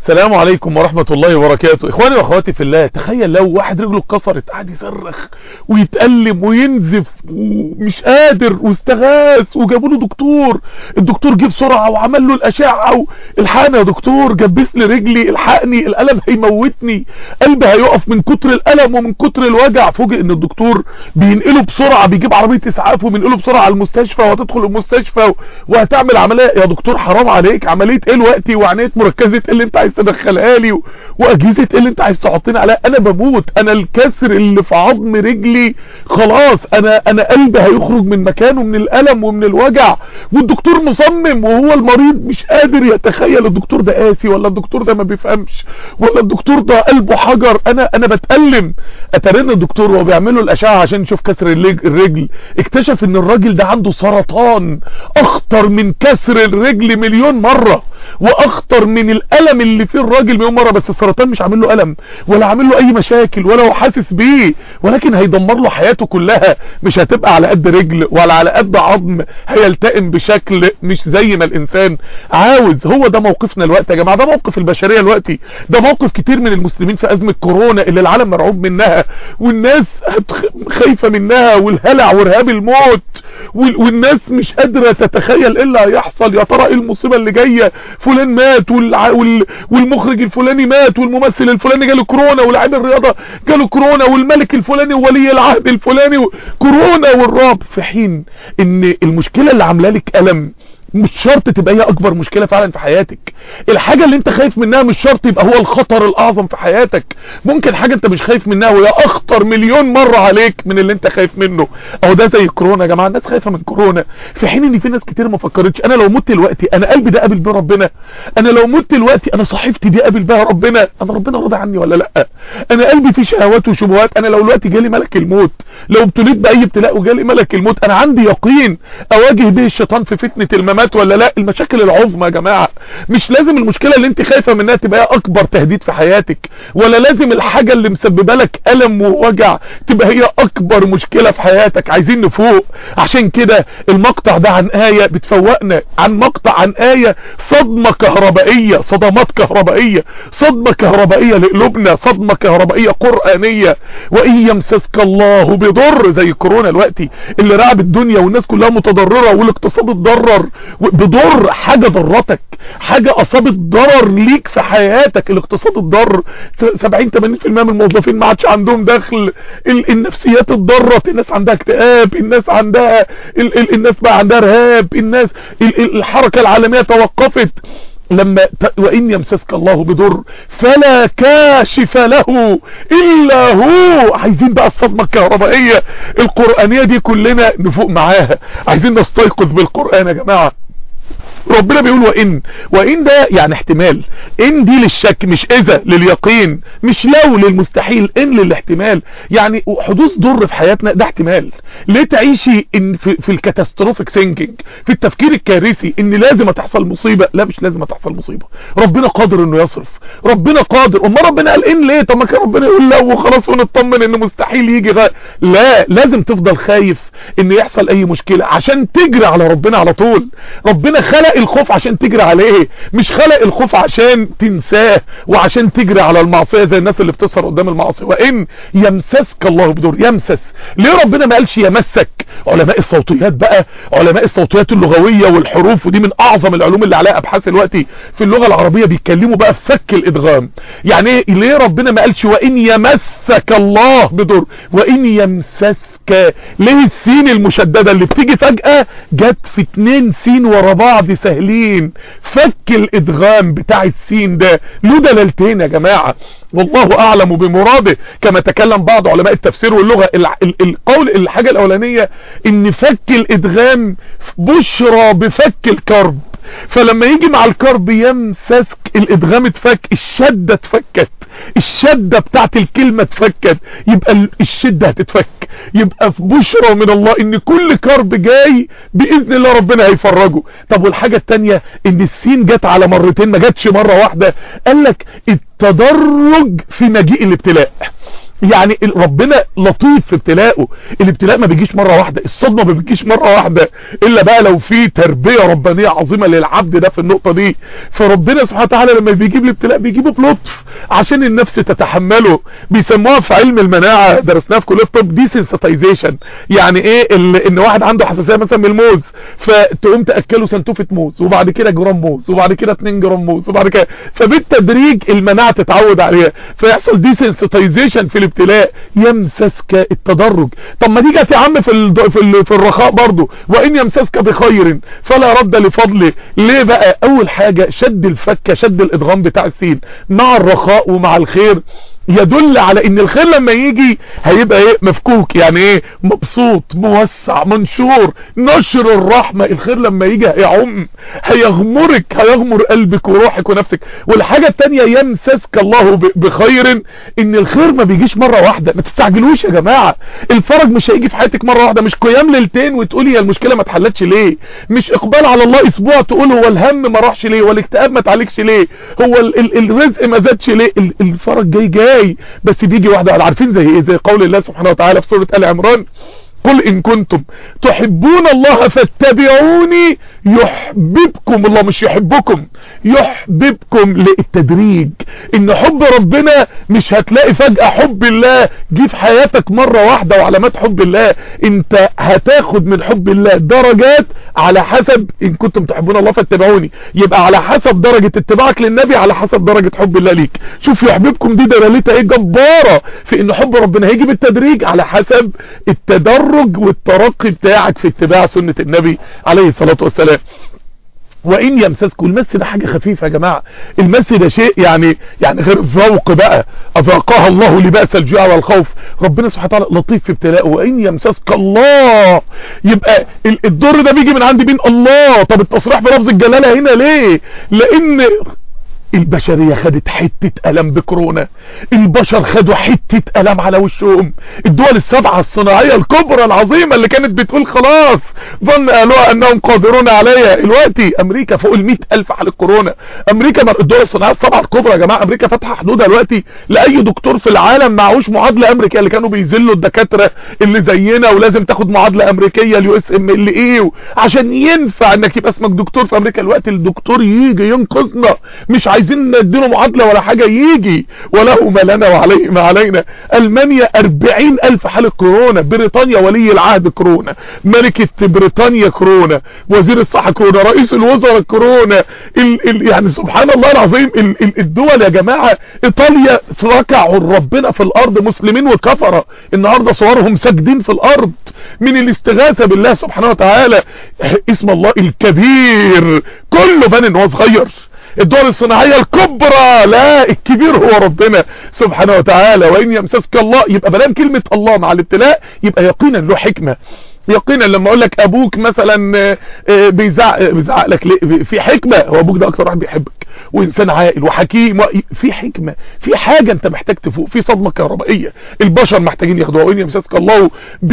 السلام عليكم ورحمة الله وبركاته. اخواني واخواتي في الله، تخيل لو واحد رجله اتكسرت قاعد يصرخ ويتألم وينزف ومش قادر واستغاث وجابوا له دكتور. الدكتور جه بسرعة وعمل له الاشعة الحقني يا دكتور، جبس لي رجلي، الحقني الالم هيموتني، قلبي هيقف من كتر الالم ومن كتر الوجع. فوجئ ان الدكتور بينقله بسرعة، بيجيب عربية اسعاف وبينقله بسرعة على المستشفى، وهتدخل المستشفى وهتعمل عملية. يا دكتور حرام عليك، عملية ايه دلوقتي وعناية مركزة ايه اللي انت عايز تدخلها لي واجهزة ايه اللي انت عايز تحطيني عليها؟ انا بموت، انا الكسر اللي في عظم رجلي خلاص، انا قلبي هيخرج من مكانه من الالم ومن الوجع. والدكتور مصمم وهو المريض مش قادر يتخيل الدكتور ده قاسي ولا الدكتور ده ما بيفهمش ولا الدكتور ده قلبه حجر. انا بتألم. اترن الدكتور وهو بيعمل له الاشعه عشان يشوف كسر الرجل، اكتشف ان الراجل ده عنده سرطان اخطر من كسر الرجل مليون مرة، واخطر من الالم اللي فيه الراجل مليون مرة. بس السرطان مش عامل له الم ولا عامل له اي مشاكل ولا هو حاسس بيه، ولكن هيدمر له حياته كلها. مش هتبقى على قد رجل ولا على قد عظم، هيلتئم بشكل مش زي ما الانسان عاوز. هو ده موقفنا الوقت يا جماعة، ده موقف البشرية الوقت، ده موقف كتير من المسلمين في ازمة كورونا اللي العالم مرعوب منها والناس خايفة منها، والهلع ورهاب الموت، والناس مش قادرة تتخيل ايه اللي هيحصل. يا ترى ايه المصيبة اللي جاية؟ فلان مات والمخرج الفلاني مات والممثل الفلاني جاله كورونا ولاعب الرياضة جاله كورونا والملك الفلاني وولي العهد الفلاني كورونا والرعب، في حين ان المشكلة اللي عامله لك ألم مش شرط تبقى هي اكبر مشكلة فعلا في حياتك. الحاجة اللي انت خايف منها مش شرط يبقى هو الخطر الاعظم في حياتك. ممكن حاجة انت مش خايف منها وهي اخطر مليون مرة عليك من اللي انت خايف منه. اهو ده زي كورونا يا جماعة، الناس خايفة من كورونا، في حين ان في ناس كتير ما فكرتش انا لو مت دلوقتي انا قلبي ده قابل بيه ربنا؟ انا لو مت دلوقتي انا صحيفتي دي قابل بها ربنا؟ انا ربنا راضي عني ولا لا؟ انا قلبي فيه شهوات وشبهات. انا لو دلوقتي جالي ملك الموت، لو ابتليت باي ابتلاء وجالي ملك الموت، انا عندي يقين اواجه به الشيطان في فتنة الممات ولا لا؟ المشاكل العظمى يا جماعة مش لازم المشكلة اللي انت خايفة منها تبقى هي اكبر تهديد في حياتك، ولا لازم الحاجة اللي مسببه لك الم ووجع تبقى هي اكبر مشكلة في حياتك. عايزين نفوق. عشان كده المقطع ده عن آية بتفوقنا، عن مقطع عن آية صدمة كهربائية، صدمات كهربائية، صدمة كهربائية لقلوبنا، صدمة كهربائية قرآنية. وإن يمسسك الله بضر زي كورونا دلوقتي اللي رعب الدنيا والناس كلها متضررة والاقتصاد اتضرر، بضر حاجة ضرتك، حاجة اصابت ضرر ليك في حياتك. الاقتصاد اتضر، 70-80% من الموظفين ما عادش عندهم دخل، النفسيات اتضرت، الناس عندها اكتئاب، الناس عندها الناس بقى عندها رهاب، الناس الحركة العالمية توقفت. لما وإن يمسسك الله بضر فلا كاشف له إلا هو. عايزين بقى الصدمة الكهربائية القرآنية دي كلنا نفوق معاها، عايزين نستيقظ بالقرآن يا جماعة. ربنا بيقول وإن ده يعني احتمال، إن دي للشك مش إذا، لليقين، مش لو للمستحيل، إن للاحتمال. يعني حدوث ضر في حياتنا ده احتمال. ليه تعيشي إن في الكاتاستروفيك ثينكينج، في التفكير الكارثي ان لازم تحصل مصيبة؟ لا، مش لازم تحصل مصيبة، ربنا قادر انه يصرف، ربنا قادر. اما ربنا قال إن ليه؟ طب ما كان ربنا يقول لو وخلاص ونطمن ان مستحيل يجي لا، لازم تفضل خايف ان يحصل اي مشكلة عشان تجري على ربنا على طول. ربنا خلق الخوف عشان تجري عليه، مش خلق الخوف عشان تنساه وعشان تجري على المعصية زي الناس اللي بتسهر قدام المعاصي. وإن يمسسك الله بضر، يمسس. ليه ربنا ما قالش يمسك؟ علماء الصوتيات بقى، علماء الصوتيات اللغوية والحروف، ودي من اعظم العلوم اللي عليها ابحاث دلوقتي في اللغة العربية، بيتكلموا بقى في فك الادغام. يعني ليه ربنا ما قالش وإن يمسك الله بضر، وإن يمسسك؟ ليه السين المشددة اللي بتيجي فجأة جت في 2 سين ورا بعض سهلين؟ فك الادغام بتاع السين ده له دلالتين يا جماعة، والله اعلم بمراده، كما تكلم بعض علماء التفسير واللغة. القول الحاجة الاولانية ان فك الادغام بشرى بفك الكرب، فلما يجي مع الكرب يمسسك، الادغام اتفك، الشدة اتفكت، الشدة بتاعت الكلمة اتفكت، يبقى الشدة هتتفك. يبقى في بشرى من الله ان كل كرب جاي باذن الله ربنا هيفرجه. طب والحاجة التانية ان السين جت على مرتين، ما جاتش مرة واحدة. قالك التدرج في مجيء الابتلاء، يعني ربنا لطيف في ابتلاءه. الابتلاء ما بيجيش مرة واحدة، الصدمة ما بيجيش مرة واحدة، الا بقى لو في تربية ربانية عظيمة للعبد ده في النقطة دي. فربنا سبحانه وتعالى لما بيجيب الابتلاء بيجيبه بلطف عشان النفس تتحمله. بيسموها في علم المناعة، درسناها في كلية الطب، دي سنسيتايزيشن. يعني ايه؟ ان واحد عنده حساسية مثلا من الموز، فتقوم تأكله سنتوفة موز، وبعد كده جرام موز، وبعد كده 2 جرام موز، وبعد كده، فبالتدريج المناعة تتعود عليها، فيحصل دي سنسيتايزيشن في الابتلاء. يمسسك التدرج. طب ما دي جت يا عم في الرخاء برضو، وان يمسسك بخير فلا رد لفضله. ليه بقى؟ اول حاجة شد الفكة، شد الادغام بتاع السين مع الرخاء ومع الخير، يدل على ان الخير لما يجي هيبقى ايه؟ مفكوك. يعني ايه؟ مبسوط، موسع، منشور، نشر الرحمة. الخير لما يجي هيعم، هيغمرك، هيغمر قلبك وروحك ونفسك. والحاجة التانية يمسسك الله بخير، ان الخير ما بيجيش مرة واحدة. ما تستعجلوش يا جماعة، الفرج مش هيجي في حياتك مرة واحدة. مش قيام ليلتين وتقولي يا المشكلة ما اتحلتش ليه، مش اقبال على الله اسبوع تقول هو الهم ما راحش ليه، والاكتئاب ما اتعالجش ليه، هو الرزق ما زادش ليه. الفرج جاي بس بيجي واحدة. عارفين زي ايه؟ زي قول الله سبحانه وتعالى في سورة آل عمران: قل إن كنتم تحبون الله فاتبعوني يحببكم الله. مش يحبكم، يحببكم. للتدريج، ان حب ربنا مش هتلاقي فجأة حب الله جه في حياتك مرة واحدة. وعلامات حب الله انت هتاخد من حب الله درجات على حسب ان كنتم تحبون الله فاتبعوني، يبقى على حسب درجة اتباعك للنبي، على حسب درجة حب الله ليك. شوف يحببكم دي دلالتها ايه جبارة في ان حب ربنا هيجي بالتدريج على حسب التدرج والترقي بتاعك في اتباع سنة النبي عليه الصلاة والسلام. وإن يمسسكم، المس ده حاجة خفيفة يا جماعة، المس ده شيء يعني غير الذوق بقى. أذاقها الله لبأس الجوع والخوف. ربنا سبحانه وتعالى لطيف في ابتلاءه. وإن يمسسك الله، يبقى الدور ده بيجي من عند مين؟ الله. طب التصريح بلفظ الجلالة هنا ليه؟ لأن البشرية خدت حتة ألم بكورونا، البشر خدوا حتة ألم على وشهم. الدول السبعة الصناعية الكبرى العظيمة اللي كانت بتقول خلاص ظن أهلها أنهم قادرون عليها، دلوقتي أمريكا فوق 100,000 حالة كورونا. أمريكا، الدول الصناعية السبعة الكبرى يا جماعة، أمريكا فاتحة حدودها دلوقتي لأي دكتور في العالم معهوش معادلة أمريكية، اللي كانوا بيذلوا الدكاترة اللي زينا ولازم تاخد معادلة أمريكية USMLE عشان ينفع انك يبقى اسمك دكتور في أمريكا. الوقت الدكتور يجي ينقذنا، مش عايزين نديله معادلة ولا حاجة، يجي وله ما لنا وعليه ما علينا. ألمانيا 40,000 حالة كورونا، بريطانيا ولي العهد كورونا، ملكة بريطانيا كورونا، وزير الصحة كورونا، رئيس الوزراء كورونا. يعني سبحان الله العظيم. الدول يا جماعة، ايطاليا ركعوا ربنا في الارض، مسلمين وكفرة النهاردة صورهم ساجدين في الارض من الاستغاثة بالله سبحانه وتعالى. اسم الله الكبير كله بان ان هو صغير. الدول الصناعية الكبرى، لا، الكبير هو ربنا سبحانه وتعالى. وإن يمسسك الله، يبقى بلان كلمة الله مع الابتلاء يبقى يقينا له حكمة. يقينا لما اقول لك ابوك مثلا بيزعق لك ليه؟ في حكمة. هو ابوك ده اكتر واحد بيحبك وانسان عاقل وحكيم، في حكمة، في حاجة انت محتاج تفوق، في صدمة كهربائية البشر محتاجين ياخدوها. وإن يمسسك الله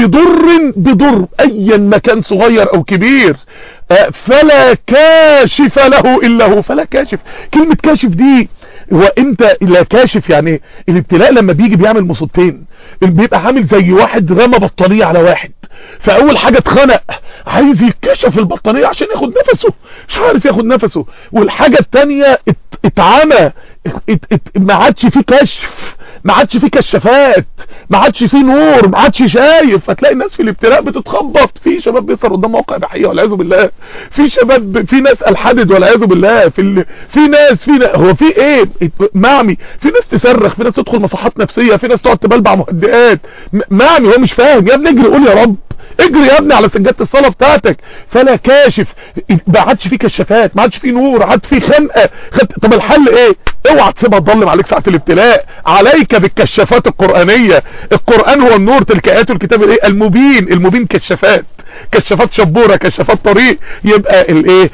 بضر ايا ما كان صغير او كبير فلا كاشف له الا هو. فلا كاشف، كلمة كاشف دي وانت لا كاشف. يعني الابتلاء لما بيجي بيعمل مصيبتين، بيبقى عامل زي واحد رمى بطانية على واحد، فاول حاجة اتخنق عايز يكشف البطانية عشان ياخد نفسه، مش عارف ياخد نفسه. والحاجة التانية اتعمى، ما عادش فيه كشف، ما عادش فيه كشافات، ما عادش فيه نور، ما عادش شايف. فتلاقي الناس في الابتلاء بتتخبط. في شباب بيصير قدام موقع اباحيه والعياذ بالله، في شباب، في ناس الحدد والعياذ بالله، في ناس هو في ايه معمي، في ناس تصرخ، في ناس تدخل مصحات نفسيه، في ناس تقعد تبلبع مهدئات. معمي، هو مش فاهم. يا ابني اجري قول يا رب، اجري يا ابني على سجادة الصلاة بتاعتك. فلا كاشف، ما عادش فيه كشافات، ما عادش فيه نور، عاد فيه خنقة. طب الحل ايه؟ اوعى تسيبها تضلم عليك ساعة الابتلاء. عليك بالكشافات القرآنية. القرآن هو النور، تلك آيات الكتاب الايه المبين كشافات، كشافات شبورة، كشافات طريق. يبقى الايه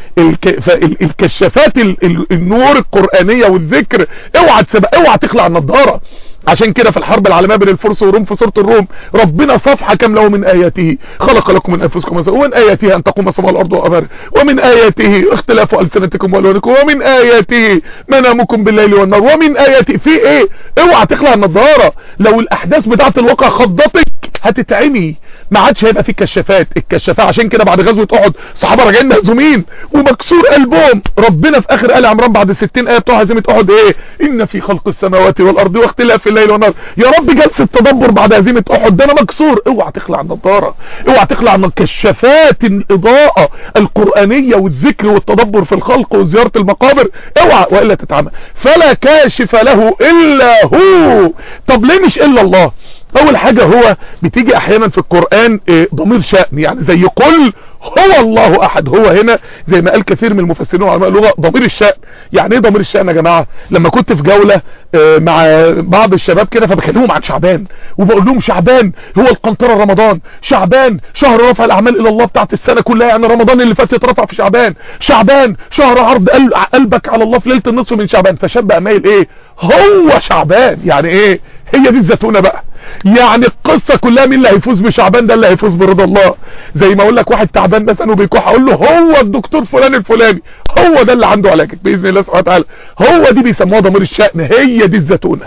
الكشافات النور القرآنية والذكر. اوعى تسيبها، اوعى تخلع النضارة. عشان كده في الحرب العالميه بين الفرس والروم في سوره الروم ربنا صفحه كامله: ومن اياته خلق لكم من انفسكم ازواجا ومن اياته ان تقوم السماء والارض والابار ومن اياته اختلاف السنتكم والوانكم ومن اياته منامكم بالليل والنهار ومن اياته. في ايه؟ اوعى تخلع النضاره. لو الاحداث بتاعه الواقع خضتك هتتعمي، ما عادش هيبقى في كشافات. الكشافات عشان كده بعد غزوه احد صحابه راجعين مهزومين ومكسور قلبهم، ربنا في اخر آل عمران بعد 60 ايه بتوع هزيمه احد ايه؟ ان في خلق السماوات والارض واختلاف الليل والنهار. يا رب جلسه تدبر بعد هزيمه احد، ده انا مكسور. اوعى تخلع النضاره، اوعى تخلع من كشافات الاضاءه القرانيه والذكر والتدبر في الخلق وزياره المقابر، اوعى والا تتعمى. فلا كاشف له الا هو. طب ليه مش الا الله؟ اول حاجة هو بتيجي احيانا في القرآن ضمير شأن، يعني زي قل هو الله احد. هو هنا زي ما قال كثير من المفسرين وعلماء اللغة ضمير الشأن. يعني ايه ضمير الشأن يا جماعة؟ لما كنت في جولة مع بعض الشباب كده فبكلمهم عن شعبان وبقول لهم شعبان هو القنطرة رمضان، شعبان شهر رفع الاعمال الى الله بتاعت السنة كلها، يعني رمضان اللي فات يترفع في شعبان، شعبان شهر عرض قلبك على الله في ليلة النصف من شعبان. فشاب قايل ايه؟ هو شعبان. يعني ايه؟ هي دي الزتونة بقى. يعني القصة كلها مين اللي هيفوز بشعبان؟ ده اللي هيفوز برضا الله. زي ما اقول لك واحد تعبان مثلا وبيكح اقول له هو الدكتور فلان الفلاني، هو ده اللي عنده علاجك باذن الله سبحانه وتعالى. هو دي بيسموها ضمير الشأن، هي دي الزتونة،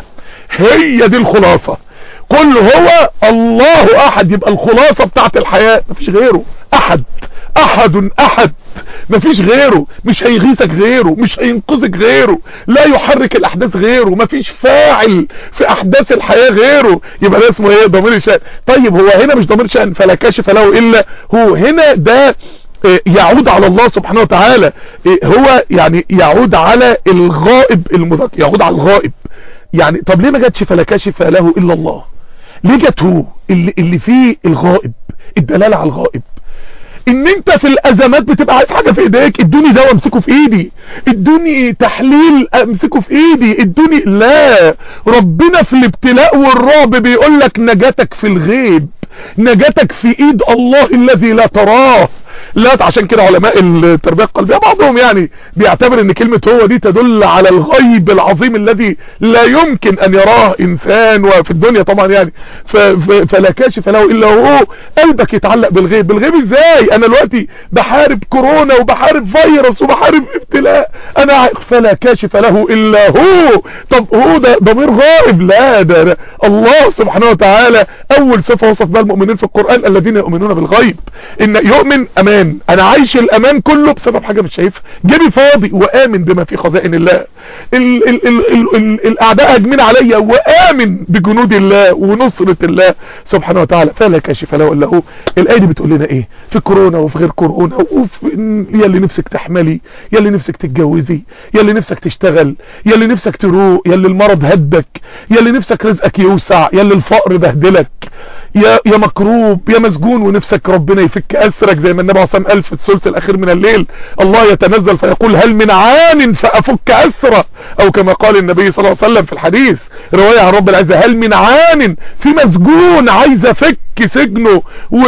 هي دي الخلاصة. قل هو الله احد، يبقى الخلاصة بتاعت الحياة مفيش غيره. احد احد احد، مفيش غيره، مش هيغيثك غيره، مش هينقذك غيره، لا يحرك الاحداث غيره، مفيش فاعل في احداث الحياة غيره. يبقى ده اسمه ايه؟ ضمير شأن. طيب هو هنا مش ضمير شأن، فلا كاشف له الا هو. هنا ده يعود على الله سبحانه وتعالى. هو يعني يعود على الغائب المذكر، يعود على الغائب. يعني طب ليه ما جاتش فلا كاشف له الا الله؟ ليه جت هو اللي فيه الغائب، الدلالة على الغائب؟ ان انت في الازمات بتبقى عايز حاجة في ايديك، ادوني دواء امسكه في ايدي، ادوني تحليل امسكه في ايدي، ادوني. لا، ربنا في الابتلاء والرعب بيقول لك نجاتك في الغيب، نجاتك في ايد الله الذي لا تراه. لا، عشان كده علماء التربية القلبية بعضهم يعني بيعتبر ان كلمة هو دي تدل على الغيب العظيم الذي لا يمكن ان يراه انسان وفي الدنيا طبعا يعني. فلا كاشف له الا هو. قلبك يتعلق بالغيب. بالغيب ازاي؟ انا دلوقتي بحارب كورونا وبحارب فيروس وبحارب ابتلاء، انا فلا كاشف له الا هو. طب هو ده ضمير غائب؟ لا، ده الله سبحانه وتعالى اول صفة وصف بها المؤمنين في القرآن: الذين يؤمنون بالغيب. ان يؤمن امان، انا عايش الامان كله بسبب حاجة مش شايفها، جيبي فاضي وامن بما في خزائن الله. الاعداء هاجمين عليا وامن بجنود الله ونصرة الله سبحانه وتعالى. فلا كاشف له الا هو. الايه دي بتقول لنا ايه في كورونا وفي غير كورونا؟ يا اللي نفسك تحملي، يا اللي نفسك تتجوزي، يا اللي نفسك تشتغل، يا اللي نفسك تروق، يا اللي المرض هدك، يا اللي نفسك رزقك يوسع، يا اللي الفقر بهدلك، يا مكروب، يا مسجون ونفسك ربنا يفك اسرك، زي ما النبي عليه الصلاه والسلام قال في الثلث الاخير من الليل: الله يتنزل فيقول هل من عان فافك اسره، او كما قال النبي صلى الله عليه وسلم في الحديث روايه عن رب العزه: هل من عان، في مسجون عايز افك سجنه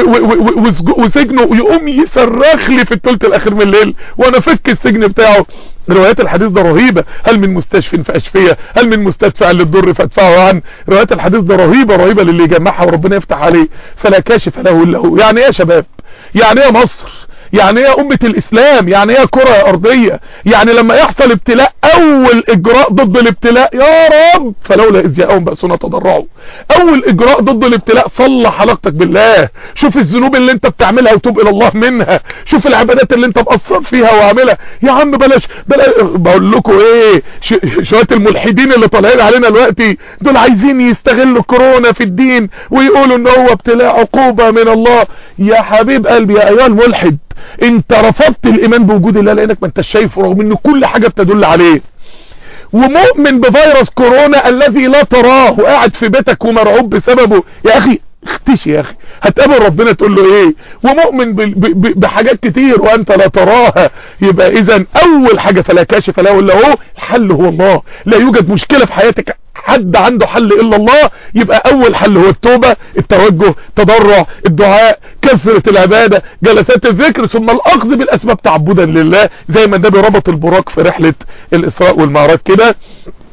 وسجنه، يقوم يصرخ لي في الثلث الاخير من الليل وانا افك السجن بتاعه. روايات الحديث ده رهيبة. هل من مستشفى فاشفيه، هل من مستدفع للضر فادفعه عنه. روايات الحديث ده رهيبة للي يجمعها وربنا يفتح عليه. فلا كاشف له الا هو. يعني ايه يا شباب؟ يعني ايه مصر؟ يعني ايه امة الاسلام؟ يعني ايه كرة ارضية؟ يعني لما يحصل ابتلاء اول اجراء ضد الابتلاء يا رب فلولا اذ جاءهم بأسنا تضرعوا. اول اجراء ضد الابتلاء صلح علاقتك بالله، شوف الذنوب اللي انت بتعملها وتوب الى الله منها، شوف العبادات اللي انت مقصر فيها واعملها. يا عم بلاش بقول لكم ايه، شوية الملحدين اللي طالعين علينا دلوقتي دول عايزين يستغلوا كورونا في الدين ويقولوا ان هو ابتلاء عقوبة من الله. يا حبيب قلبي يا ايها الملحد، انت رفضت الايمان بوجود الله لانك ما انت شايفه رغم ان كل حاجة بتدل عليه، ومؤمن بفيروس كورونا الذي لا تراه وقاعد في بيتك ومرعوب بسببه. يا اخي اختشي، يا اخي هتقابل ربنا تقول له ايه؟ ومؤمن بحاجات كتير وانت لا تراها. يبقى اذا اول حاجة فلا كاشف له الا هو. الحل هو الله. لا يوجد مشكلة في حياتك حد عنده حل الا الله. يبقى اول حل هو التوبة، التوجه، التضرع، الدعاء، كثرة العبادة، جلسات الذكر، ثم الاخذ بالاسباب تعبدا لله، زي ما النبي ربط البراق في رحلة الاسراء والمعراج كده.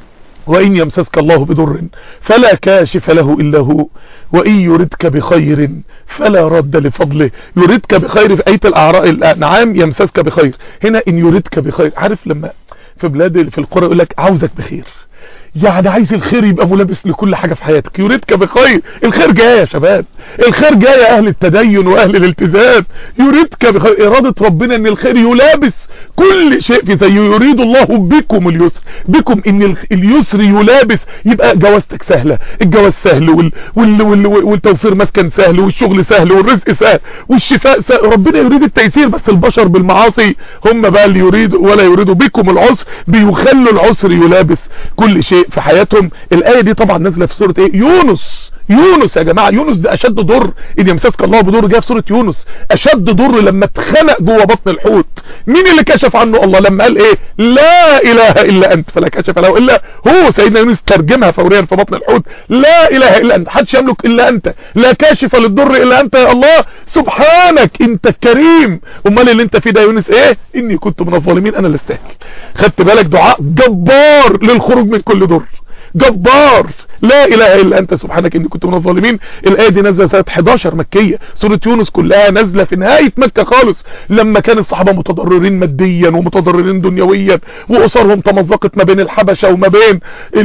وإن يمسسك الله بضر فلا كاشف له إلا هو وإن يردك بخير فلا رد لفضله. يردك بخير في آية الأنعام يمسسك بخير، هنا إن يردك بخير. عارف لما في بلاد في القرى يقول لك عاوزك بخير، يعني عايز الخير يبقى ملابس لكل حاجة في حياتك. يريدك بخير، الخير جاي يا شباب، الخير جاي يا اهل التدين واهل الالتزام. يريدك بخير، ارادة ربنا ان الخير يلابس كل شيء في زيه. يريد الله بكم اليسر، بكم ان اليسر يلابس، يبقى جوازتك سهلة، الجواز سهل والتوفير مسكن سهل والشغل سهل والرزق سهل والشفاء سهل. ربنا يريد التيسير، بس البشر بالمعاصي هم بقى اللي يريدوا ولا يريدوا بكم العسر، بيخلوا العسر يلابس كل شيء في حياتهم. الآية دي طبعا نازلة في سورة ايه؟ يونس يا جماعة. يونس ده اشد ضر، ان يمسسك الله بضر، جاء في سورة يونس. اشد ضر لما اتخنق جوه بطن الحوت، مين اللي كشف عنه؟ الله. لما قال ايه؟ لا اله الا انت فلا كشف له الا هو. سيدنا يونس ترجمها فوريا في بطن الحوت، لا اله الا انت، محدش يملك الا انت، لا كاشف للضر الا انت يا الله، سبحانك انت الكريم. امال اللي انت فيه ده يونس ايه؟ اني كنت من الظالمين، انا اللي استاهل. خدت بالك؟ دعاء جبار للخروج من كل ضر، جبار. لا اله الا انت سبحانك اني كنت من الظالمين. الايه دي نازله سنه 11 مكيه. سوره يونس كلها نازله في نهايه مكه خالص، لما كان الصحابه متضررين ماديا ومتضررين دنيويا، واسرهم تمزقت ما بين الحبشه وما بين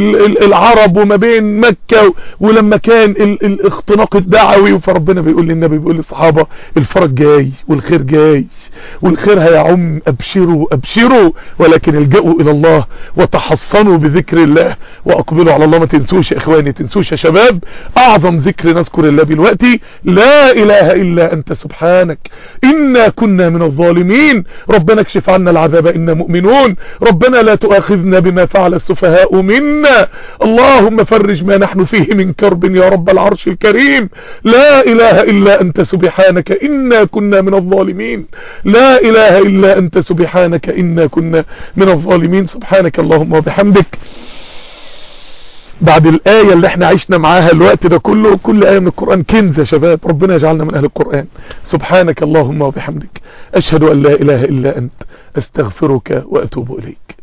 العرب وما بين مكه، ولما كان الاختناق الدعوي. فربنا بيقول للنبي، بيقول للصحابه الفرج جاي والخير جاي والخير هيعم، ابشروا ابشروا، ولكن الجأوا الى الله وتحصنوا بذكر الله واقبلوا على الله. ما تنسوش يا اخواني، تنسوش يا شباب، اعظم ذكر نذكر الله دلوقتي لا اله الا انت سبحانك انا كنا من الظالمين. ربنا اكشف عنا العذاب انا مؤمنون. ربنا لا تؤاخذنا بما فعل السفهاء منا. اللهم فرج ما نحن فيه من كرب يا رب العرش الكريم. لا اله الا انت سبحانك انا كنا من الظالمين. لا اله الا انت سبحانك انا كنا من الظالمين. سبحانك اللهم وبحمدك. بعد الآية اللي احنا عشنا معاها الوقت ده كله، كل آية من القرآن كنز يا شباب. ربنا يجعلنا من أهل القرآن. سبحانك اللهم وبحمدك، أشهد أن لا إله إلا أنت، أستغفرك وأتوب إليك.